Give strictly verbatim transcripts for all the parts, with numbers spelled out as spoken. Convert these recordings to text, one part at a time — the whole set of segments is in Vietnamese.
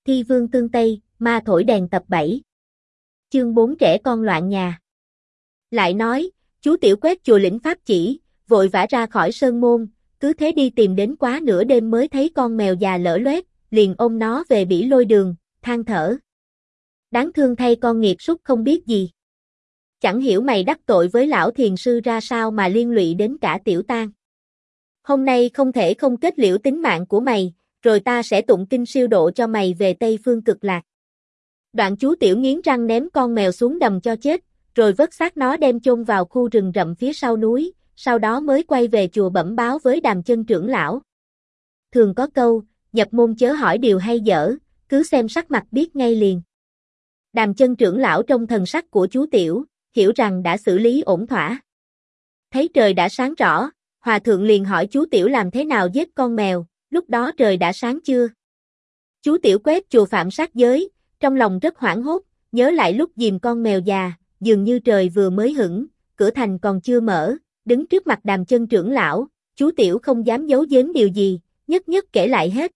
Thi vương tương Tây, ma thổi đèn tập bảy. Chương bốn trẻ con loạn nhà. Lại nói, chú Tiểu quét chùa lĩnh pháp chỉ, vội vã ra khỏi sơn môn, cứ thế đi tìm đến quá nửa đêm mới thấy con mèo già lở loét, liền ôm nó về bỉ lôi đường, than thở. Đáng thương thay con nghiệt súc không biết gì. Chẳng hiểu mày đắc tội với lão thiền sư ra sao mà liên lụy đến cả Tiểu Tang. Hôm nay không thể không kết liễu tính mạng của mày, rồi ta sẽ tụng kinh siêu độ cho mày về Tây Phương Cực Lạc. Đoạn chú Tiểu nghiến răng ném con mèo xuống đầm cho chết, rồi vớt xác nó đem chôn vào khu rừng rậm phía sau núi, sau đó mới quay về chùa bẩm báo với Đàm Chân trưởng lão. Thường có câu, nhập môn chớ hỏi điều hay dở, cứ xem sắc mặt biết ngay liền. Đàm Chân trưởng lão trong thần sắc của chú Tiểu, hiểu rằng đã xử lý ổn thỏa. Thấy trời đã sáng rõ, Hòa thượng liền hỏi chú Tiểu làm thế nào giết con mèo, lúc đó trời đã sáng chưa? Chú Tiểu quét chùa phạm sát giới, trong lòng rất hoảng hốt, nhớ lại lúc dìm con mèo già, dường như trời vừa mới hửng, cửa thành còn chưa mở, đứng trước mặt Đàm Chân trưởng lão, chú Tiểu không dám giấu giếm điều gì, nhất nhất kể lại hết.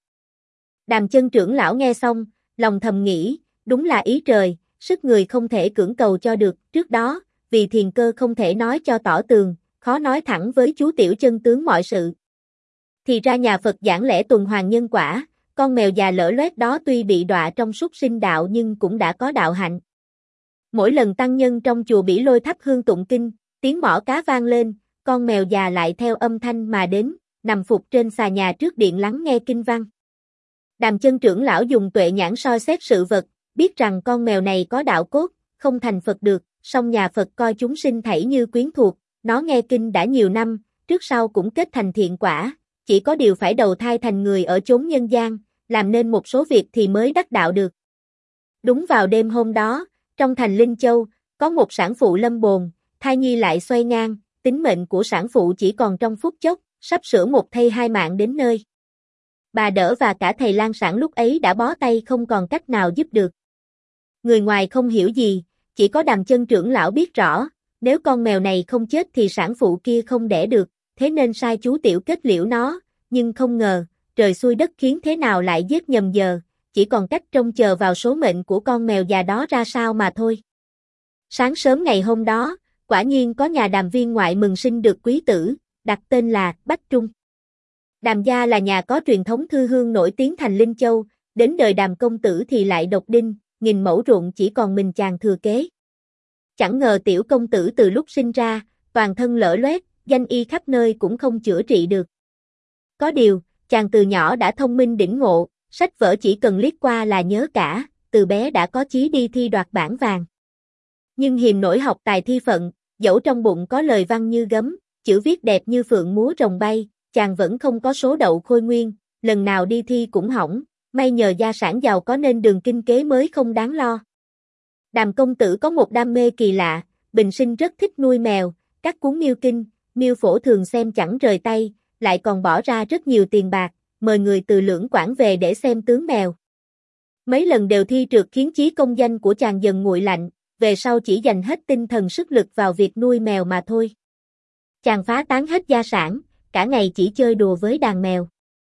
Đàm Chân trưởng lão nghe xong, lòng thầm nghĩ, đúng là ý trời, sức người không thể cưỡng cầu cho được, trước đó, vì thiền cơ không thể nói cho tỏ tường, khó nói thẳng với chú Tiểu chân tướng mọi sự. Thì ra nhà Phật giảng lẽ tuần hoàn nhân quả, con mèo già lở loét đó tuy bị đọa trong súc sinh đạo nhưng cũng đã có đạo hạnh. Mỗi lần tăng nhân trong chùa Bỉ Lôi thắp hương tụng kinh, tiếng mõ cá vang lên, con mèo già lại theo âm thanh mà đến, nằm phục trên xà nhà trước điện lắng nghe kinh văn. Đàm Chân trưởng lão dùng tuệ nhãn soi xét sự vật, biết rằng con mèo này có đạo cốt, không thành Phật được, song nhà Phật coi chúng sinh thảy như quyến thuộc, nó nghe kinh đã nhiều năm, trước sau cũng kết thành thiện quả, chỉ có điều phải đầu thai thành người ở chốn nhân gian, làm nên một số việc thì mới đắc đạo được. Đúng vào đêm hôm đó, trong thành Linh Châu, có một sản phụ lâm bồn, thai nhi lại xoay ngang, tính mệnh của sản phụ chỉ còn trong phút chốc, sắp sửa một thây hai mạng đến nơi. Bà đỡ và cả thầy lang sản lúc ấy đã bó tay không còn cách nào giúp được. Người ngoài không hiểu gì, chỉ có Đàm Chân trưởng lão biết rõ, nếu con mèo này không chết thì sản phụ kia không đẻ được, thế nên sai chú Tiểu kết liễu nó, nhưng không ngờ, trời xui đất khiến thế nào lại giết nhầm giờ, chỉ còn cách trông chờ vào số mệnh của con mèo già đó ra sao mà thôi. Sáng sớm ngày hôm đó, quả nhiên có nhà Đàm viên ngoại mừng sinh được quý tử, đặt tên là Bách Trung. Đàm gia là nhà có truyền thống thư hương nổi tiếng thành Linh Châu, đến đời Đàm công tử thì lại độc đinh, nghìn mẫu ruộng chỉ còn mình chàng thừa kế. Chẳng ngờ tiểu công tử từ lúc sinh ra, toàn thân lở loét, danh y khắp nơi cũng không chữa trị được. Có điều, chàng từ nhỏ đã thông minh đỉnh ngộ, sách vở chỉ cần liếc qua là nhớ cả, từ bé đã có chí đi thi đoạt bảng vàng. Nhưng hiềm nổi học tài thi phận, dẫu trong bụng có lời văn như gấm, chữ viết đẹp như phượng múa rồng bay, chàng vẫn không có số đậu khôi nguyên, lần nào đi thi cũng hỏng, may nhờ gia sản giàu có nên đường kinh kế mới không đáng lo. Đàm công tử có một đam mê kỳ lạ, bình sinh rất thích nuôi mèo, các cuốn miêu kinh, miêu phổ thường xem chẳng rời tay, lại còn bỏ ra rất nhiều tiền bạc, mời người từ Lưỡng Quảng về để xem tướng mèo. Mấy lần đều thi trượt khiến chí công danh của chàng dần nguội lạnh, về sau chỉ dành hết tinh thần sức lực vào việc nuôi mèo mà thôi. Chàng phá tán hết gia sản, cả ngày chỉ chơi đùa với đàn mèo.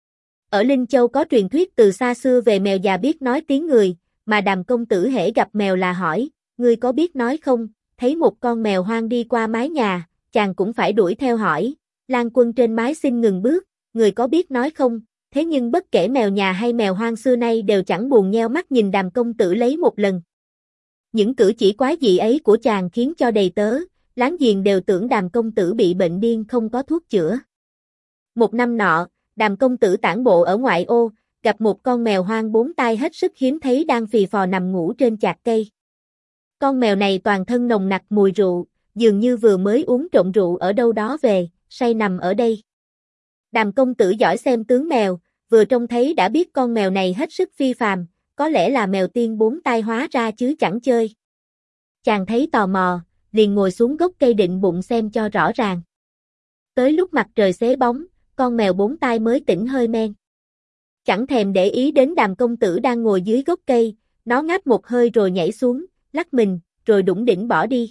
Ở Linh Châu có truyền thuyết từ xa xưa về mèo già biết nói tiếng người, mà Đàm công tử hễ gặp mèo là hỏi, ngươi có biết nói không? Thấy một con mèo hoang đi qua mái nhà, chàng cũng phải đuổi theo hỏi, lang quân trên mái xin ngừng bước, người có biết nói không? Thế nhưng bất kể mèo nhà hay mèo hoang xưa nay đều chẳng buồn nheo mắt nhìn Đàm công tử lấy một lần. Những cử chỉ quái dị ấy của chàng khiến cho đầy tớ, láng giềng đều tưởng Đàm công tử bị bệnh điên không có thuốc chữa. Một năm nọ, Đàm công tử tản bộ ở ngoại ô, gặp một con mèo hoang bốn tai hết sức hiếm thấy đang phì phò nằm ngủ trên chạc cây. Con mèo này toàn thân nồng nặc mùi rượu, dường như vừa mới uống trộm rượu ở đâu đó về, say nằm ở đây. Đàm công tử giỏi xem tướng mèo, vừa trông thấy đã biết con mèo này hết sức phi phàm, có lẽ là mèo tiên bốn tai hóa ra chứ chẳng chơi. Chàng thấy tò mò, liền ngồi xuống gốc cây định bụng xem cho rõ ràng. Tới lúc mặt trời xế bóng, con mèo bốn tai mới tỉnh hơi men. Chẳng thèm để ý đến Đàm công tử đang ngồi dưới gốc cây, nó ngáp một hơi rồi nhảy xuống, lắc mình, rồi đủng đỉnh bỏ đi.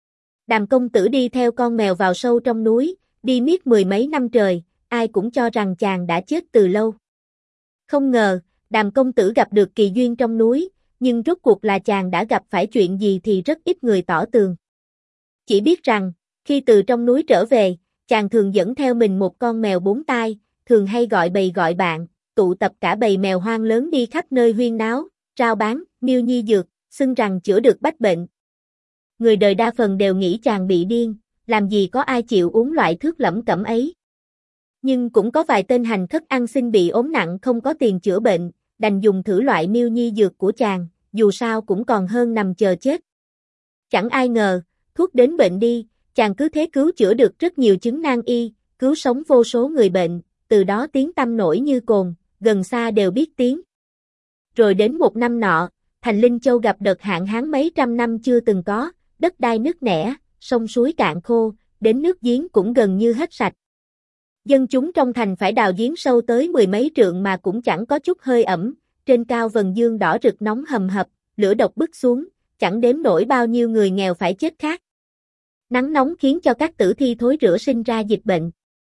Đàm công tử đi theo con mèo vào sâu trong núi, đi miết mười mấy năm trời, ai cũng cho rằng chàng đã chết từ lâu. Không ngờ, Đàm công tử gặp được kỳ duyên trong núi, nhưng rốt cuộc là chàng đã gặp phải chuyện gì thì rất ít người tỏ tường. Chỉ biết rằng, khi từ trong núi trở về, chàng thường dẫn theo mình một con mèo bốn tai, thường hay gọi bầy gọi bạn, tụ tập cả bầy mèo hoang lớn đi khắp nơi huyên náo, rao bán, miêu nhi dược, xưng rằng chữa được bách bệnh. Người đời đa phần đều nghĩ chàng bị điên, làm gì có ai chịu uống loại thuốc lẩm cẩm ấy. Nhưng cũng có vài tên hành khất ăn xin bị ốm nặng không có tiền chữa bệnh, đành dùng thử loại miêu nhi dược của chàng, dù sao cũng còn hơn nằm chờ chết. Chẳng ai ngờ, thuốc đến bệnh đi, chàng cứ thế cứu chữa được rất nhiều chứng nan y, cứu sống vô số người bệnh, từ đó tiếng tăm nổi như cồn, gần xa đều biết tiếng. Rồi đến một năm nọ, thành Linh Châu gặp đợt hạn hán mấy trăm năm chưa từng có, đất đai nứt nẻ, sông suối cạn khô, đến nước giếng cũng gần như hết sạch. Dân chúng trong thành phải đào giếng sâu tới mười mấy trượng mà cũng chẳng có chút hơi ẩm, trên cao vầng dương đỏ rực nóng hầm hập, lửa độc bức xuống, chẳng đếm nổi bao nhiêu người nghèo phải chết khác. Nắng nóng khiến cho các tử thi thối rữa sinh ra dịch bệnh.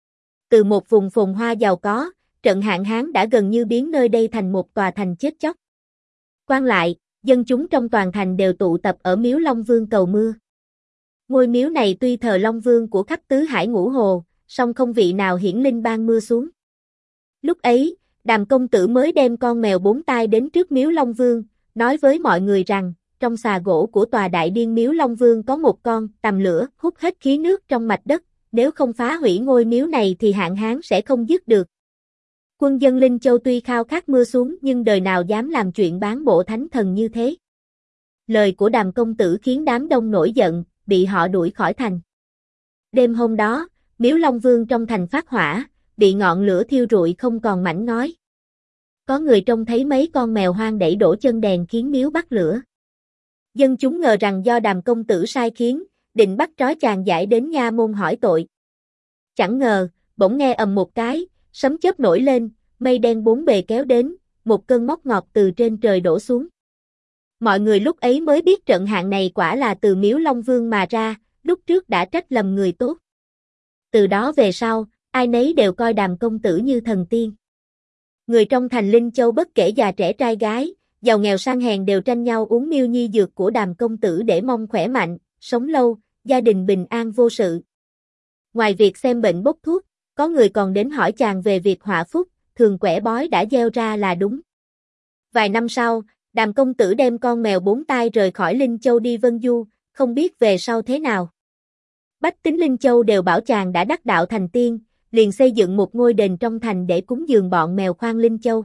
Từ một vùng phồn hoa giàu có, trận hạn hán đã gần như biến nơi đây thành một tòa thành chết chóc. Quan lại, dân chúng trong toàn thành đều tụ tập ở miếu Long Vương cầu mưa. Ngôi miếu này tuy thờ Long Vương của khắp tứ hải ngũ hồ, song không vị nào hiển linh ban mưa xuống. Lúc ấy, Đàm công tử mới đem con mèo bốn tai đến trước miếu Long Vương, nói với mọi người rằng, trong xà gỗ của tòa đại điên miếu Long Vương có một con tằm lửa hút hết khí nước trong mạch đất, nếu không phá hủy ngôi miếu này thì hạn hán sẽ không dứt được. Quân dân Linh Châu tuy khao khát mưa xuống nhưng đời nào dám làm chuyện bán bộ thánh thần như thế. Lời của Đàm công tử khiến đám đông nổi giận, bị họ đuổi khỏi thành. Đêm hôm đó, miếu Long Vương trong thành phát hỏa, bị ngọn lửa thiêu rụi không còn mảnh ngói. Có người trông thấy mấy con mèo hoang đẩy đổ chân đèn khiến miếu bắt lửa. Dân chúng ngờ rằng do Đàm công tử sai khiến, định bắt trói chàng giải đến nha môn hỏi tội. Chẳng ngờ, bỗng nghe ầm một cái, sấm chớp nổi lên, mây đen bốn bề kéo đến, một cơn móc ngọt từ trên trời đổ xuống. Mọi người lúc ấy mới biết trận hạn này quả là từ miếu Long Vương mà ra, lúc trước đã trách lầm người tốt. Từ đó về sau, ai nấy đều coi Đàm công tử như thần tiên. Người trong thành Linh Châu bất kể già trẻ trai gái, giàu nghèo sang hèn đều tranh nhau uống miêu nhi dược của Đàm công tử để mong khỏe mạnh, sống lâu, gia đình bình an vô sự. Ngoài việc xem bệnh bốc thuốc, có người còn đến hỏi chàng về việc họa phúc, thường quẻ bói đã gieo ra là đúng. Vài năm sau, Đàm công tử đem con mèo bốn tai rời khỏi Linh Châu đi Vân Du, không biết về sau thế nào. Bách tính Linh Châu đều bảo chàng đã đắc đạo thành tiên, liền xây dựng một ngôi đền trong thành để cúng dường bọn mèo khoang Linh Châu.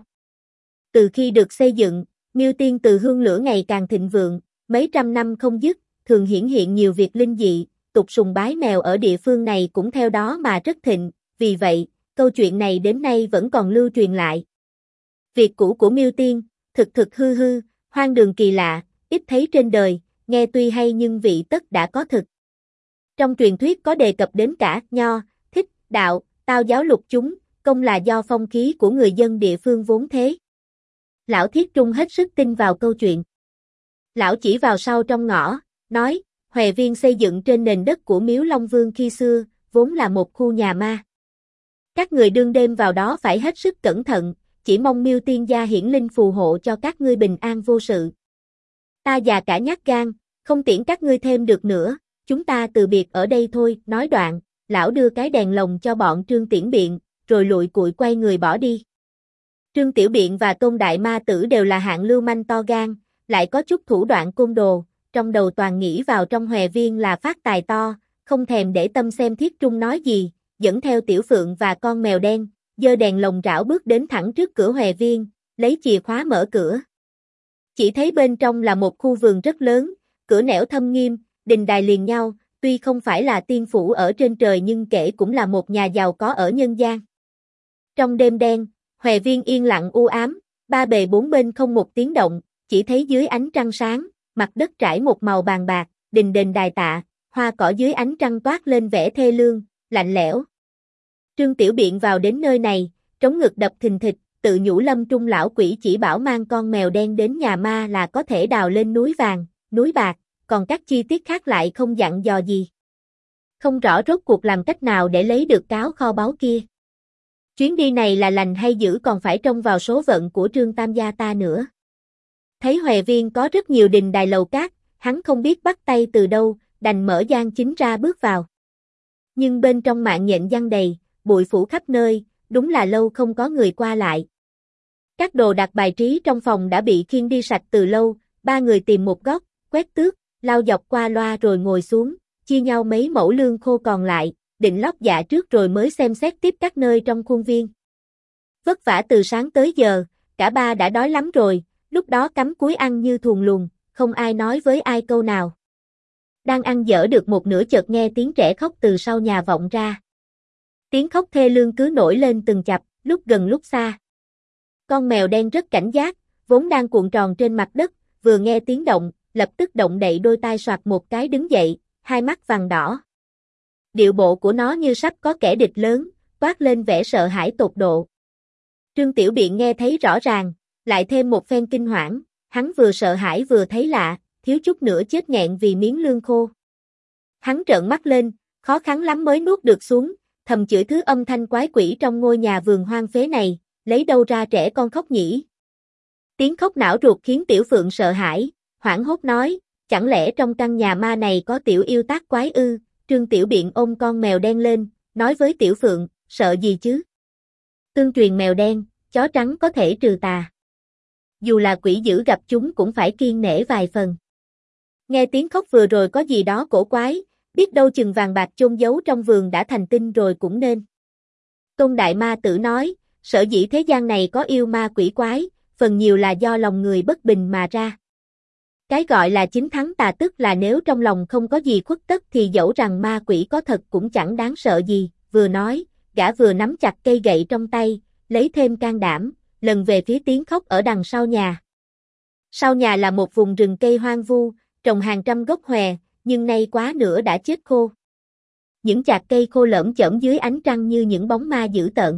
Từ khi được xây dựng, miêu tiên từ hương lửa ngày càng thịnh vượng, mấy trăm năm không dứt, thường hiển hiện nhiều việc linh dị, tục sùng bái mèo ở địa phương này cũng theo đó mà rất thịnh, vì vậy, câu chuyện này đến nay vẫn còn lưu truyền lại. Việc cũ của miêu tiên, thực thực hư hư, hoang đường kỳ lạ, ít thấy trên đời, nghe tuy hay nhưng vị tất đã có thực. Trong truyền thuyết có đề cập đến cả nho, thích, đạo, tao giáo lục chúng, công là do phong khí của người dân địa phương vốn thế. Lão Thiết Trung hết sức tin vào câu chuyện. Lão chỉ vào sau trong ngõ, nói, Hòe Viên xây dựng trên nền đất của miếu Long Vương khi xưa, vốn là một khu nhà ma. Các người đương đêm vào đó phải hết sức cẩn thận, chỉ mong miêu tiên gia hiển linh phù hộ cho các ngươi bình an vô sự. Ta già cả nhát gan, không tiễn các ngươi thêm được nữa, chúng ta từ biệt ở đây thôi, nói đoạn, lão đưa cái đèn lồng cho bọn Trương Tiễn Biện, rồi lụi cụi quay người bỏ đi. Trương Tiểu Biện và Tôn Đại Ma Tử đều là hạng lưu manh to gan, lại có chút thủ đoạn côn đồ, trong đầu toàn nghĩ vào trong Hòe Viên là phát tài to, không thèm để tâm xem Thiết Trung nói gì, dẫn theo Tiểu Phượng và con mèo đen, giơ đèn lồng rảo bước đến thẳng trước cửa Hòe Viên, lấy chìa khóa mở cửa. Chỉ thấy bên trong là một khu vườn rất lớn, cửa nẻo thâm nghiêm, đình đài liền nhau, tuy không phải là tiên phủ ở trên trời nhưng kể cũng là một nhà giàu có ở nhân gian. Trong đêm đen, Hòe Viên yên lặng u ám, ba bề bốn bên không một tiếng động, chỉ thấy dưới ánh trăng sáng, mặt đất trải một màu vàng bạc, đình đền đài tạ, hoa cỏ dưới ánh trăng toát lên vẻ thê lương, lạnh lẽo. Trương Tiểu Biện vào đến nơi này, trống ngực đập thình thịch, tự nhủ Lâm Trung lão quỷ chỉ bảo mang con mèo đen đến nhà ma là có thể đào lên núi vàng, núi bạc, còn các chi tiết khác lại không dặn dò gì. Không rõ rốt cuộc làm cách nào để lấy được cáo kho báu kia. Chuyến đi này là lành hay dữ còn phải trông vào số phận của Trương Tam gia ta nữa. Thấy Huệ Viên có rất nhiều đình đài lầu cát, hắn không biết bắt tay từ đâu, đành mở gian chính ra bước vào. Nhưng bên trong mạng nhện giăng đầy, bụi phủ khắp nơi, đúng là lâu không có người qua lại. Các đồ đạc bài trí trong phòng đã bị khiêng đi sạch từ lâu, ba người tìm một góc, quét tước, lau dọc qua loa rồi ngồi xuống, chia nhau mấy mẫu lương khô còn lại, định lót dạ trước rồi mới xem xét tiếp các nơi trong khuôn viên. Vất vả từ sáng tới giờ, cả ba đã đói lắm rồi, lúc đó cắm cúi ăn như thuồng luồng, không ai nói với ai câu nào. Đang ăn dở được một nửa chợt nghe tiếng trẻ khóc từ sau nhà vọng ra. Tiếng khóc thê lương cứ nổi lên từng chập, lúc gần lúc xa. Con mèo đen rất cảnh giác, vốn đang cuộn tròn trên mặt đất, vừa nghe tiếng động, lập tức động đậy đôi tai soạt một cái đứng dậy, hai mắt vàng đỏ. Điệu bộ của nó như sắp có kẻ địch lớn, toát lên vẻ sợ hãi tột độ. Trương Tiểu Biện nghe thấy rõ ràng, lại thêm một phen kinh hoảng, hắn vừa sợ hãi vừa thấy lạ, thiếu chút nữa chết nghẹn vì miếng lương khô. Hắn trợn mắt lên, khó khăn lắm mới nuốt được xuống, thầm chửi thứ âm thanh quái quỷ trong ngôi nhà vườn hoang phế này, lấy đâu ra trẻ con khóc nhỉ? Tiếng khóc não ruột khiến Tiểu Phượng sợ hãi, hoảng hốt nói, chẳng lẽ trong căn nhà ma này có tiểu yêu tác quái ư? Trương Tiểu Biện ôm con mèo đen lên, nói với Tiểu Phượng, sợ gì chứ? Tương truyền mèo đen, chó trắng có thể trừ tà. Dù là quỷ dữ gặp chúng cũng phải kiêng nể vài phần. Nghe tiếng khóc vừa rồi có gì đó cổ quái, biết đâu chừng vàng bạc chôn giấu trong vườn đã thành tinh rồi cũng nên. Tôn Đại Ma Tử nói, sở dĩ thế gian này có yêu ma quỷ quái, phần nhiều là do lòng người bất bình mà ra. Cái gọi là chính thắng tà tức là nếu trong lòng không có gì khuất tất thì dẫu rằng ma quỷ có thật cũng chẳng đáng sợ gì, vừa nói, gã vừa nắm chặt cây gậy trong tay, lấy thêm can đảm, lần về phía tiếng khóc ở đằng sau nhà. Sau nhà là một vùng rừng cây hoang vu, trồng hàng trăm gốc hòe, nhưng nay quá nữa đã chết khô. Những chạc cây khô lởm chởm dưới ánh trăng như những bóng ma dữ tợn.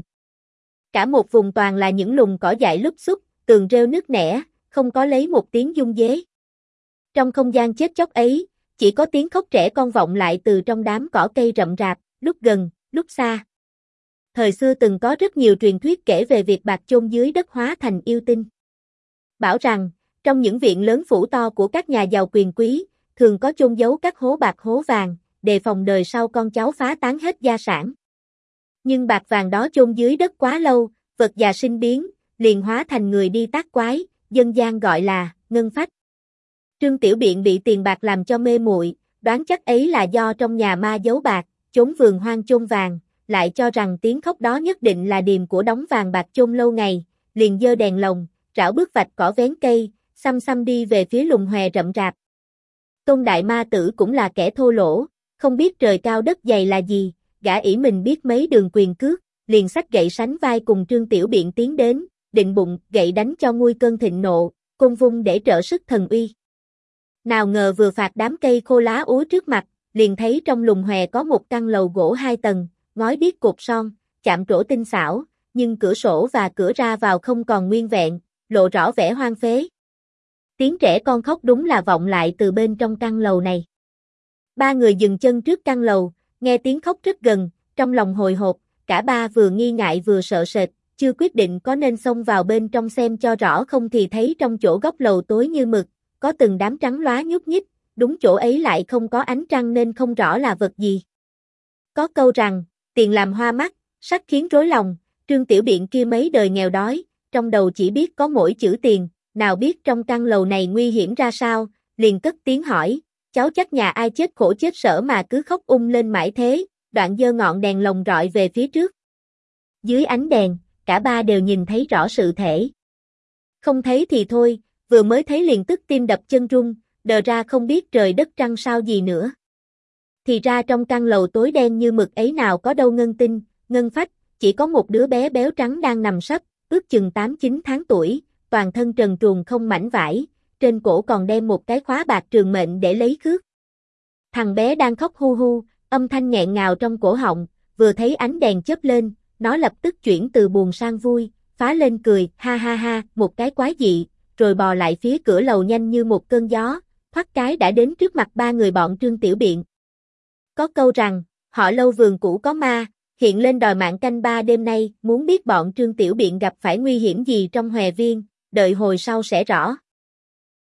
Cả một vùng toàn là những lùm cỏ dại lúp xúp, tường rêu nứt nẻ, không có lấy một tiếng dung dế. Trong không gian chết chóc ấy, chỉ có tiếng khóc trẻ con vọng lại từ trong đám cỏ cây rậm rạp, lúc gần, lúc xa. Thời xưa từng có rất nhiều truyền thuyết kể về việc bạc chôn dưới đất hóa thành yêu tinh. Bảo rằng, trong những viện lớn phủ to của các nhà giàu quyền quý, thường có chôn giấu các hố bạc hố vàng, đề phòng đời sau con cháu phá tán hết gia sản. Nhưng bạc vàng đó chôn dưới đất quá lâu, vật già sinh biến, liền hóa thành người đi tác quái, dân gian gọi là ngân phách. Trương Tiểu Biện bị tiền bạc làm cho mê muội, đoán chắc ấy là do trong nhà ma giấu bạc, chốn vườn hoang chôn vàng, lại cho rằng tiếng khóc đó nhất định là điềm của đống vàng bạc chôn lâu ngày, liền giơ đèn lồng, rảo bước vạch cỏ vén cây, xăm xăm đi về phía lùm hòe rậm rạp. Tôn Đại Ma Tử cũng là kẻ thô lỗ, không biết trời cao đất dày là gì, gã ỷ mình biết mấy đường quyền cước, liền xách gậy sánh vai cùng Trương Tiểu Biện tiến đến, định bụng gậy đánh cho nguôi cơn thịnh nộ, côn vung để trợ sức thần uy. Nào ngờ vừa phạt đám cây khô lá úa trước mặt, liền thấy trong lùm hòe có một căn lầu gỗ hai tầng, ngói biếc cột son, chạm trổ tinh xảo, nhưng cửa sổ và cửa ra vào không còn nguyên vẹn, lộ rõ vẻ hoang phế. Tiếng trẻ con khóc đúng là vọng lại từ bên trong căn lầu này. Ba người dừng chân trước căn lầu, nghe tiếng khóc rất gần, trong lòng hồi hộp, cả ba vừa nghi ngại vừa sợ sệt, chưa quyết định có nên xông vào bên trong xem cho rõ không thì thấy trong chỗ góc lầu tối như mực, có từng đám trắng lóa nhúc nhích, đúng chỗ ấy lại không có ánh trăng nên không rõ là vật gì. Có câu rằng, tiền làm hoa mắt, sắc khiến rối lòng, Trương Tiểu Biện kia mấy đời nghèo đói, trong đầu chỉ biết có mỗi chữ tiền, nào biết trong căn lầu này nguy hiểm ra sao, liền cất tiếng hỏi, cháu chắc nhà ai chết khổ chết sở mà cứ khóc ung lên mãi thế, đoạn giơ ngọn đèn lồng rọi về phía trước. Dưới ánh đèn, cả ba đều nhìn thấy rõ sự thể. Không thấy thì thôi, vừa mới thấy liền tức tim đập chân run, đờ ra không biết trời đất trăng sao gì nữa. Thì ra trong căn lầu tối đen như mực ấy nào có đâu ngân tinh, ngân phách, chỉ có một đứa bé béo trắng đang nằm sấp, ước chừng tám chín tháng tuổi, toàn thân trần truồng không mảnh vải, trên cổ còn đem một cái khóa bạc trường mệnh để lấy khước. Thằng bé đang khóc hu hu, âm thanh nghẹn ngào trong cổ họng, vừa thấy ánh đèn chớp lên, nó lập tức chuyển từ buồn sang vui, phá lên cười, ha ha ha, một cái quái dị, rồi bò lại phía cửa lầu nhanh như một cơn gió, thoát cái đã đến trước mặt ba người bọn Trương Tiểu Biện. Có câu rằng, họ lâu vườn cũ có ma, hiện lên đòi mạng canh ba đêm nay, muốn biết bọn Trương Tiểu Biện gặp phải nguy hiểm gì trong Hòe Viên, đợi hồi sau sẽ rõ.